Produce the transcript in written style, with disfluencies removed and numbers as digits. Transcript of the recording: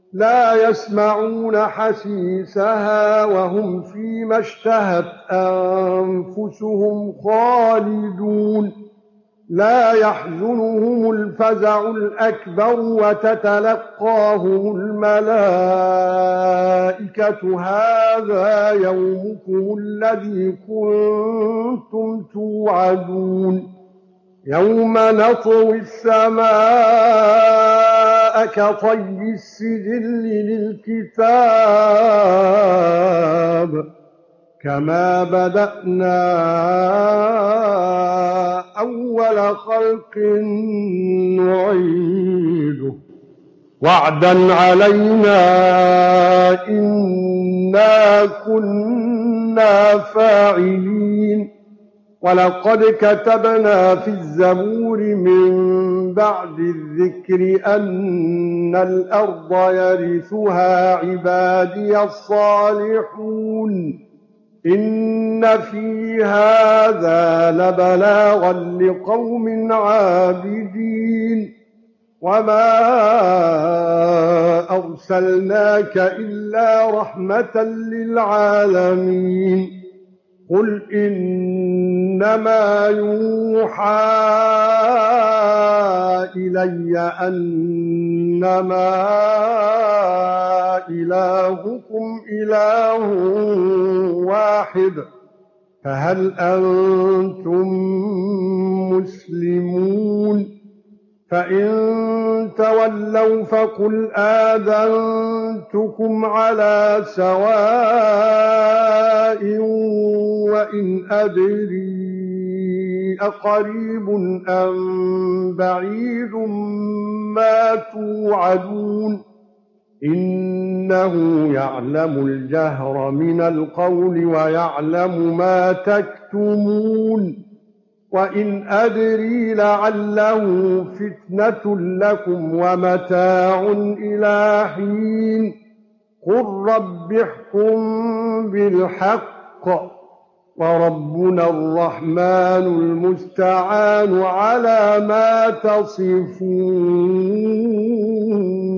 لا يسمعون حسيسها وهم فيما اشتهت أنفسهم خالدون لا يحزنهم الفزع الأكبر وتتلقاهم الملائكة هذا يومكم الذي كنتم توعدون يوم نطوي السماء كطي السجل للكتاب كما بدأنا أول خلق نعيده وعدا علينا إنا كنا فاعلين ولقد كتبنا في الزبور من بعد الذكر أن الأرض يرثها عبادي الصالحون إن في هذا لبلاغا لقوم عابدين وما أرسلناك إلا رحمة للعالمين قل إنما يوحى إلي أنما إلهكم إله واحد فهل أنتم مسلمون فإن تولوا فقل آذنتكم على سواء وإن أدري أقريب أم بعيد ما توعدون إنه يعلم الجهر من القول ويعلم ما تكتمون وإن أدري لعله فتنة لكم ومتاع إلى حين قل رب احكم بالحق وربنا الرحمن المستعان على ما تصفون